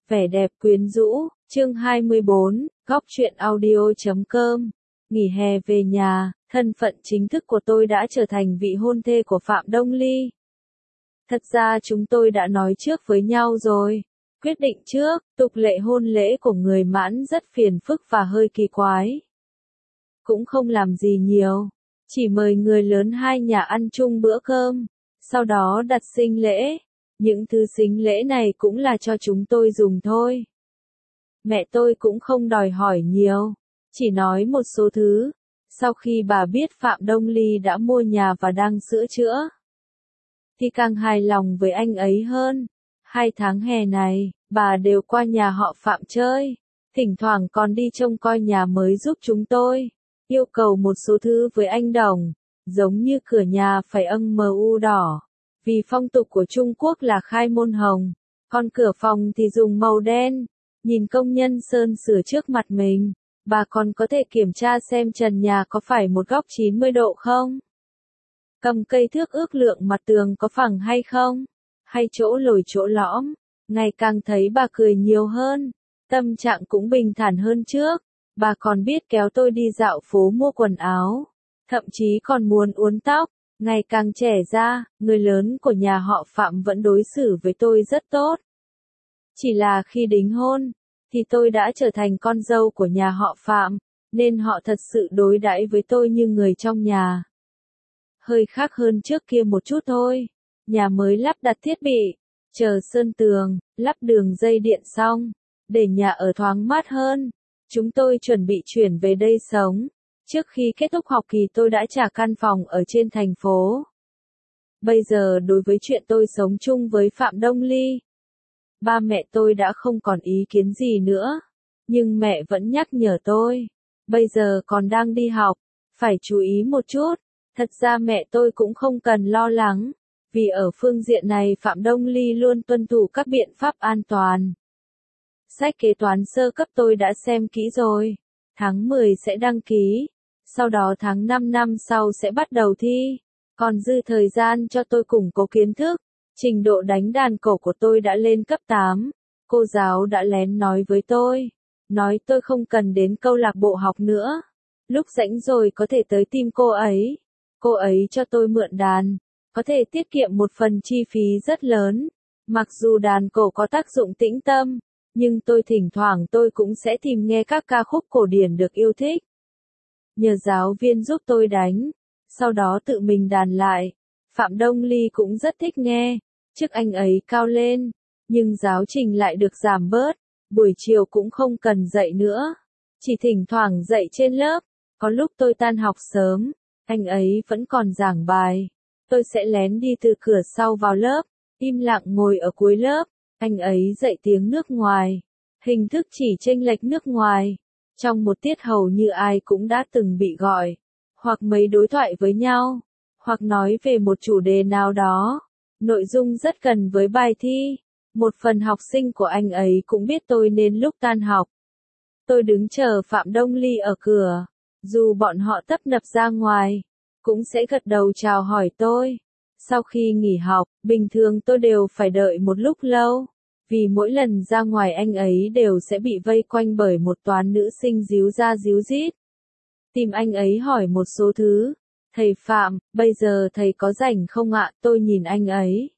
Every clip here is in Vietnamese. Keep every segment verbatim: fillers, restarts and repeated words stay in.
Vẻ đẹp quyến rũ, chương hai mươi bốn, góc truyện audio chấm com. Nghỉ hè về nhà, thân phận chính thức của tôi đã trở thành vị hôn thê của Phạm Đông Ly. Thật ra chúng tôi đã nói trước với nhau rồi. Quyết định trước, tục lệ hôn lễ của người Mãn rất phiền phức và hơi kỳ quái. Cũng không làm gì nhiều, chỉ mời người lớn hai nhà ăn chung bữa cơm, sau đó đặt sính lễ. Những thứ sính lễ này cũng là cho chúng tôi dùng thôi. Mẹ tôi cũng không đòi hỏi nhiều, chỉ nói một số thứ. Sau khi bà biết Phạm Đông Ly đã mua nhà và đang sửa chữa, thì càng hài lòng với anh ấy hơn. Hai tháng hè này, bà đều qua nhà họ Phạm chơi, thỉnh thoảng còn đi trông coi nhà mới giúp chúng tôi. Yêu cầu một số thứ với anh Đồng, giống như cửa nhà phải âng mờ u đỏ. Vì phong tục của Trung Quốc là khai môn hồng, còn cửa phòng thì dùng màu đen. Nhìn công nhân sơn sửa trước mặt mình, bà còn có thể kiểm tra xem trần nhà có phải một góc chín mươi độ không? Cầm cây thước ước lượng mặt tường có phẳng hay không? Hay chỗ lồi chỗ lõm? Ngày càng thấy bà cười nhiều hơn, tâm trạng cũng bình thản hơn trước. Bà còn biết kéo tôi đi dạo phố mua quần áo, thậm chí còn muốn uốn tóc. Ngày càng trẻ ra, người lớn của nhà họ Phạm vẫn đối xử với tôi rất tốt. Chỉ là khi đính hôn, thì tôi đã trở thành con dâu của nhà họ Phạm, nên họ thật sự đối đãi với tôi như người trong nhà. Hơi khác hơn trước kia một chút thôi. Nhà mới lắp đặt thiết bị, chờ sơn tường, lắp đường dây điện xong, để nhà ở thoáng mát hơn. Chúng tôi chuẩn bị chuyển về đây sống. Trước khi kết thúc học kỳ tôi đã trả căn phòng ở trên thành phố. Bây giờ đối với chuyện tôi sống chung với Phạm Đông Ly, ba mẹ tôi đã không còn ý kiến gì nữa. Nhưng mẹ vẫn nhắc nhở tôi, bây giờ còn đang đi học, phải chú ý một chút. Thật ra mẹ tôi cũng không cần lo lắng, vì ở phương diện này Phạm Đông Ly luôn tuân thủ các biện pháp an toàn. Sách kế toán sơ cấp tôi đã xem kỹ rồi, tháng mười sẽ đăng ký. Sau đó tháng năm năm sau sẽ bắt đầu thi, còn dư thời gian cho tôi củng cố kiến thức. Trình độ đánh đàn cổ của tôi đã lên cấp tám, cô giáo đã lén nói với tôi, nói tôi không cần đến câu lạc bộ học nữa. Lúc rảnh rồi có thể tới tìm cô ấy, cô ấy cho tôi mượn đàn, có thể tiết kiệm một phần chi phí rất lớn. Mặc dù đàn cổ có tác dụng tĩnh tâm, nhưng tôi thỉnh thoảng tôi cũng sẽ tìm nghe các ca khúc cổ điển được yêu thích. Nhờ giáo viên giúp tôi đánh, sau đó tự mình đàn lại. Phạm Đông Ly cũng rất thích nghe, trước anh ấy cao lên, nhưng giáo trình lại được giảm bớt, buổi chiều cũng không cần dạy nữa, chỉ thỉnh thoảng dạy trên lớp. Có lúc tôi tan học sớm, anh ấy vẫn còn giảng bài, tôi sẽ lén đi từ cửa sau vào lớp, im lặng ngồi ở cuối lớp, anh ấy dạy tiếng nước ngoài, hình thức chỉ chênh lệch nước ngoài. Trong một tiết hầu như ai cũng đã từng bị gọi, hoặc mấy đối thoại với nhau, hoặc nói về một chủ đề nào đó, nội dung rất gần với bài thi. Một phần học sinh của anh ấy cũng biết tôi nên lúc tan học, tôi đứng chờ Phạm Đông Ly ở cửa, dù bọn họ tấp nập ra ngoài, cũng sẽ gật đầu chào hỏi tôi. Sau khi nghỉ học, bình thường tôi đều phải đợi một lúc lâu. Vì mỗi lần ra ngoài anh ấy đều sẽ bị vây quanh bởi một toán nữ sinh díu ra díu dít. Tìm anh ấy hỏi một số thứ. Thầy Phạm, bây giờ thầy có rảnh không ạ? Tôi nhìn anh ấy,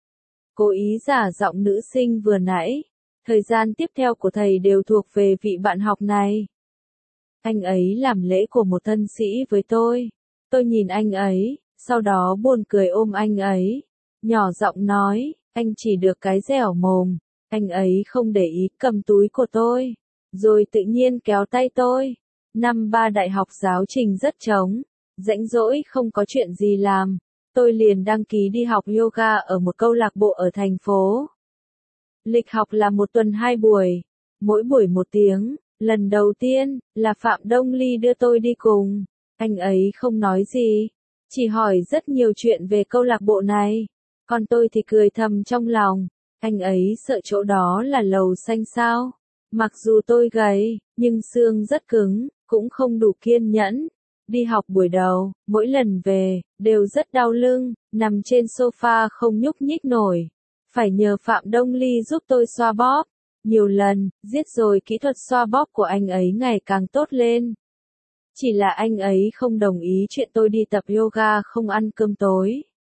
cố ý giả giọng nữ sinh vừa nãy. Thời gian tiếp theo của thầy đều thuộc về vị bạn học này. Anh ấy làm lễ của một thân sĩ với tôi. Tôi nhìn anh ấy, sau đó buồn cười ôm anh ấy. Nhỏ giọng nói, anh chỉ được cái dẻo mồm. Anh ấy không để ý, cầm túi của tôi, rồi tự nhiên kéo tay tôi. Năm ba đại học giáo trình rất trống, rãnh rỗi không có chuyện gì làm, tôi liền đăng ký đi học yoga ở một câu lạc bộ ở thành phố. Lịch học là một tuần hai buổi, mỗi buổi một tiếng. Lần đầu tiên là Phạm Đông Ly đưa tôi đi cùng, anh ấy không nói gì, chỉ hỏi rất nhiều chuyện về câu lạc bộ này, còn tôi thì cười thầm trong lòng. Anh ấy sợ chỗ đó là lầu xanh sao? Mặc dù tôi gầy, nhưng xương rất cứng, cũng không đủ kiên nhẫn. Đi học buổi đầu, mỗi lần về, đều rất đau lưng, nằm trên sofa không nhúc nhích nổi. Phải nhờ Phạm Đông Ly giúp tôi xoa bóp. nhiều lần, giết rồi kỹ thuật xoa bóp của anh ấy ngày càng tốt lên. Chỉ là anh ấy không đồng ý chuyện tôi đi tập yoga không ăn cơm tối.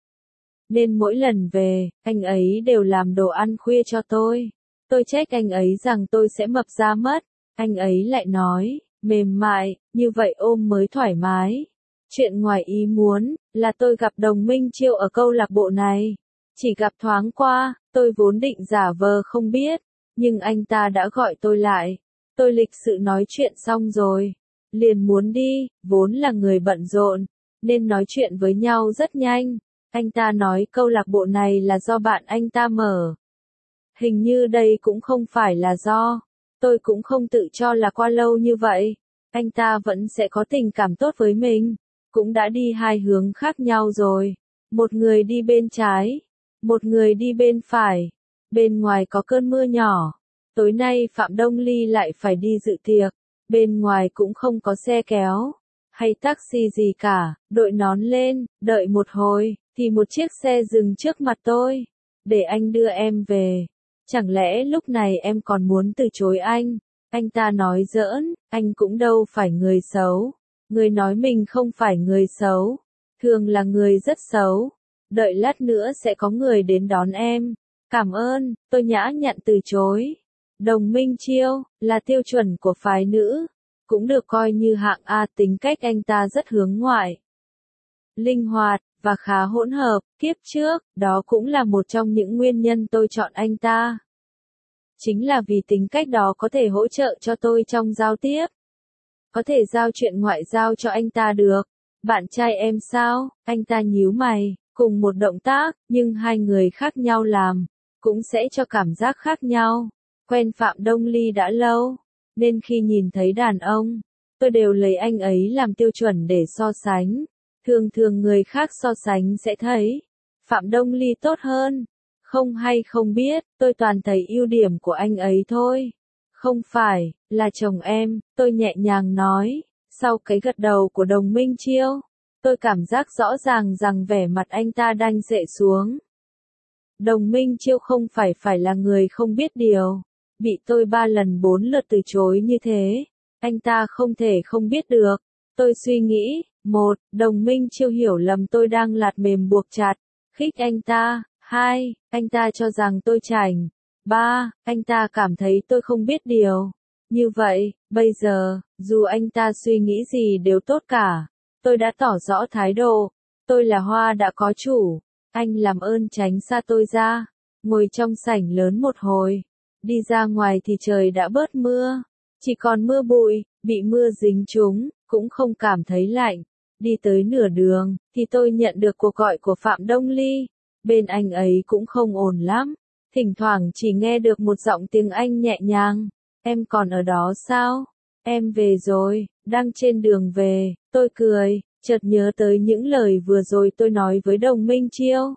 Nên mỗi lần về, anh ấy đều làm đồ ăn khuya cho tôi. Tôi trách anh ấy rằng tôi sẽ mập ra mất. Anh ấy lại nói, mềm mại, như vậy ôm mới thoải mái. Chuyện ngoài ý muốn, là tôi gặp Đồng Minh Chiêu ở câu lạc bộ này. Chỉ gặp thoáng qua, tôi vốn định giả vờ không biết. Nhưng anh ta đã gọi tôi lại. Tôi lịch sự nói chuyện xong rồi. Liền muốn đi, vốn là người bận rộn. Nên nói chuyện với nhau rất nhanh. Anh ta nói câu lạc bộ này là do bạn anh ta mở. Hình như đây cũng không phải là do. Tôi cũng không tự cho là qua lâu như vậy. Anh ta vẫn sẽ có tình cảm tốt với mình. Cũng đã đi hai hướng khác nhau rồi. Một người đi bên trái. Một người đi bên phải. Bên ngoài có cơn mưa nhỏ. Tối nay Phạm Đông Ly lại phải đi dự tiệc. Bên ngoài cũng không có xe kéo. Hay taxi gì cả. Đội nón lên, đợi một hồi. Thì một chiếc xe dừng trước mặt tôi. Để anh đưa em về. Chẳng lẽ lúc này em còn muốn từ chối anh? Anh ta nói giỡn, anh cũng đâu phải người xấu. Người nói mình không phải người xấu. Thường là người rất xấu. Đợi lát nữa sẽ có người đến đón em. Cảm ơn, tôi nhã nhặn từ chối. Đồng Minh Chiêu, là tiêu chuẩn của phái nữ. Cũng được coi như hạng A, tính cách anh ta rất hướng ngoại. Linh hoạt, và khá hỗn hợp, kiếp trước, đó cũng là một trong những nguyên nhân tôi chọn anh ta. Chính là vì tính cách đó có thể hỗ trợ cho tôi trong giao tiếp. Có thể giao chuyện ngoại giao cho anh ta được. Bạn trai em sao? Anh ta nhíu mày, cùng một động tác, nhưng hai người khác nhau làm, cũng sẽ cho cảm giác khác nhau. Quen Phạm Đông Ly đã lâu, nên khi nhìn thấy đàn ông, tôi đều lấy anh ấy làm tiêu chuẩn để so sánh. Thường thường người khác so sánh sẽ thấy Phạm Đông Ly tốt hơn. Không hay không biết, tôi toàn thấy ưu điểm của anh ấy thôi. Không phải, là chồng em, tôi nhẹ nhàng nói. Sau cái gật đầu của Đồng Minh Chiêu, tôi cảm giác rõ ràng rằng vẻ mặt anh ta đang dệ xuống. Đồng Minh Chiêu không phải phải là người không biết điều. Bị tôi ba lần bốn lượt từ chối như thế. Anh ta không thể không biết được. Tôi suy nghĩ, một, Đồng Minh Chiêu hiểu lầm tôi đang lạt mềm buộc chặt, khích anh ta. Hai, anh ta cho rằng tôi chảnh. Ba, anh ta cảm thấy tôi không biết điều. Như vậy, bây giờ, dù anh ta suy nghĩ gì đều tốt cả. Tôi đã tỏ rõ thái độ. Tôi là hoa đã có chủ. Anh làm ơn tránh xa tôi ra. Ngồi trong sảnh lớn một hồi. Đi ra ngoài thì trời đã bớt mưa. Chỉ còn mưa bụi, bị mưa dính trúng, cũng không cảm thấy lạnh. Đi tới nửa đường, thì tôi nhận được cuộc gọi của Phạm Đông Ly. Bên anh ấy cũng không ổn lắm. Thỉnh thoảng chỉ nghe được một giọng tiếng Anh nhẹ nhàng. Em còn ở đó sao? Em về rồi, đang trên đường về. Tôi cười, chợt nhớ tới những lời vừa rồi tôi nói với Đồng Minh Chiêu.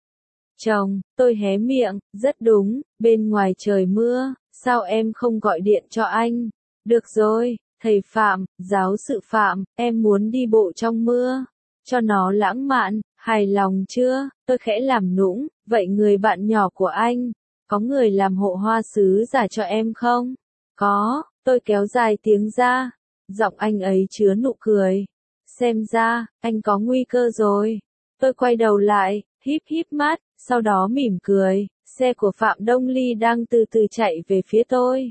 Chồng, tôi hé miệng, rất đúng, bên ngoài trời mưa, sao em không gọi điện cho anh? Được rồi, thầy Phạm, giáo sự Phạm, em muốn đi bộ trong mưa. Cho nó lãng mạn, hài lòng chưa? Tôi khẽ làm nũng, vậy người bạn nhỏ của anh, có người làm hộ hoa sứ giả cho em không? Có, tôi kéo dài tiếng ra, giọng anh ấy chứa nụ cười. Xem ra, anh có nguy cơ rồi. Tôi quay đầu lại, híp híp mắt, sau đó mỉm cười, xe của Phạm Đông Ly đang từ từ chạy về phía tôi.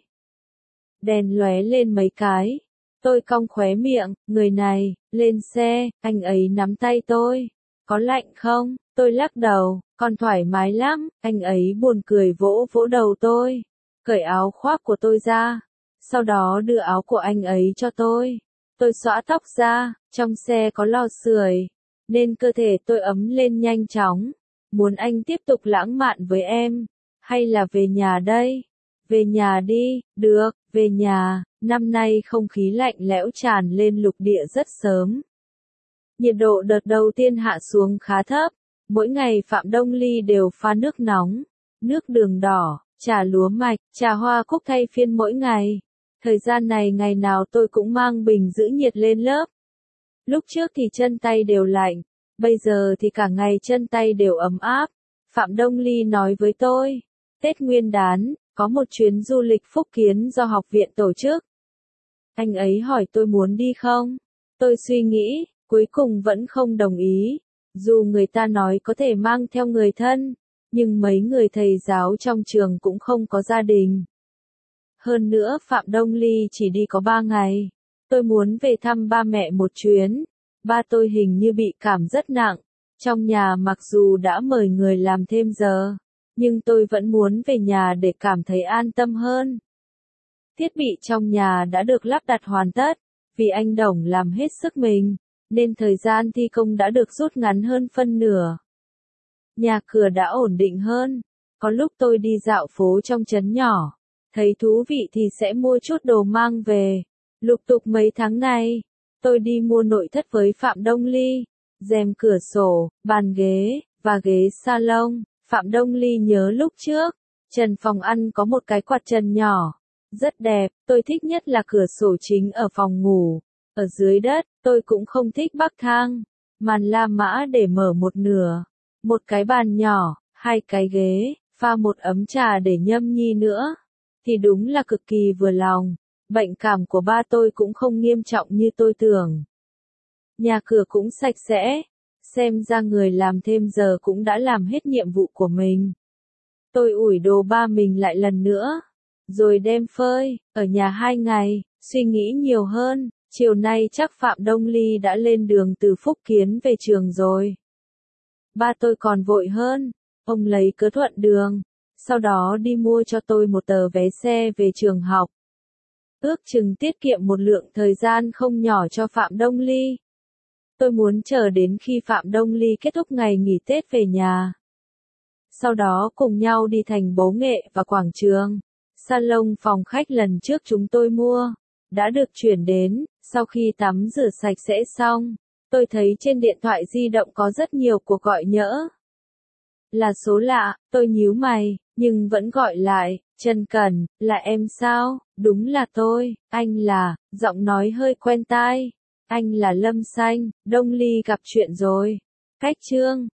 Đèn lóe lên mấy cái. Tôi cong khóe miệng, người này, lên xe, anh ấy nắm tay tôi. Có lạnh không? Tôi lắc đầu, còn thoải mái lắm, anh ấy buồn cười vỗ vỗ đầu tôi. Cởi áo khoác của tôi ra. Sau đó đưa áo của anh ấy cho tôi. Tôi xõa tóc ra, trong xe có lò sưởi, nên cơ thể tôi ấm lên nhanh chóng. Muốn anh tiếp tục lãng mạn với em, hay là về nhà đây? Về nhà đi, được, về nhà, năm nay không khí lạnh lẽo tràn lên lục địa rất sớm. Nhiệt độ đợt đầu tiên hạ xuống khá thấp, mỗi ngày Phạm Đông Ly đều pha nước nóng, nước đường đỏ, trà lúa mạch, trà hoa cúc thay phiên mỗi ngày. Thời gian này ngày nào tôi cũng mang bình giữ nhiệt lên lớp. Lúc trước thì chân tay đều lạnh, bây giờ thì cả ngày chân tay đều ấm áp. Phạm Đông Ly nói với tôi, Tết Nguyên đán, Có một chuyến du lịch Phúc Kiến do học viện tổ chức. Anh ấy hỏi tôi muốn đi không? Tôi suy nghĩ, cuối cùng vẫn không đồng ý. Dù người ta nói có thể mang theo người thân, nhưng mấy người thầy giáo trong trường cũng không có gia đình. Hơn nữa Phạm Đông Ly chỉ đi có ba ngày. Tôi muốn về thăm ba mẹ một chuyến. Ba tôi hình như bị cảm rất nặng. Trong nhà mặc dù đã mời người làm thêm giờ, nhưng tôi vẫn muốn về nhà để cảm thấy an tâm hơn. Thiết bị trong nhà đã được lắp đặt hoàn tất, vì anh Đồng làm hết sức mình, nên thời gian thi công đã được rút ngắn hơn phân nửa. Nhà cửa đã ổn định hơn. Có lúc tôi đi dạo phố trong trấn nhỏ, thấy thú vị thì sẽ mua chút đồ mang về. Lục tục mấy tháng này, tôi đi mua nội thất với Phạm Đông Ly, rèm cửa sổ, bàn ghế, và ghế salon. Phạm Đông Ly nhớ lúc trước, trần phòng ăn có một cái quạt trần nhỏ, rất đẹp, tôi thích nhất là cửa sổ chính ở phòng ngủ. Ở dưới đất, tôi cũng không thích bắc thang, màn La Mã để mở một nửa, một cái bàn nhỏ, hai cái ghế, pha một ấm trà để nhâm nhi nữa, thì đúng là cực kỳ vừa lòng. Bệnh cảm của ba tôi cũng không nghiêm trọng như tôi tưởng. Nhà cửa cũng sạch sẽ, xem ra người làm thêm giờ cũng đã làm hết nhiệm vụ của mình. Tôi ủi đồ ba mình lại lần nữa, rồi đem phơi, ở nhà hai ngày, suy nghĩ nhiều hơn. Chiều nay chắc Phạm Đông Ly đã lên đường từ Phúc Kiến về trường rồi. Ba tôi còn vội hơn, ông lấy cớ thuận đường, sau đó đi mua cho tôi một tờ vé xe về trường học. Ước chừng tiết kiệm một lượng thời gian không nhỏ cho Phạm Đông Ly. Tôi muốn chờ đến khi Phạm Đông Ly kết thúc ngày nghỉ Tết về nhà. Sau đó cùng nhau đi thành Bố Nghệ và quảng trường. Salon phòng khách lần trước chúng tôi mua, đã được chuyển đến. Sau khi tắm rửa sạch sẽ xong, tôi thấy trên điện thoại di động có rất nhiều cuộc gọi nhỡ. Là số lạ, tôi nhíu mày, nhưng vẫn gọi lại. Trần Cẩn, là em sao? Đúng là tôi, anh là, giọng nói hơi quen tai. Anh là Lâm Xanh, Đông Ly gặp chuyện rồi. Cách chương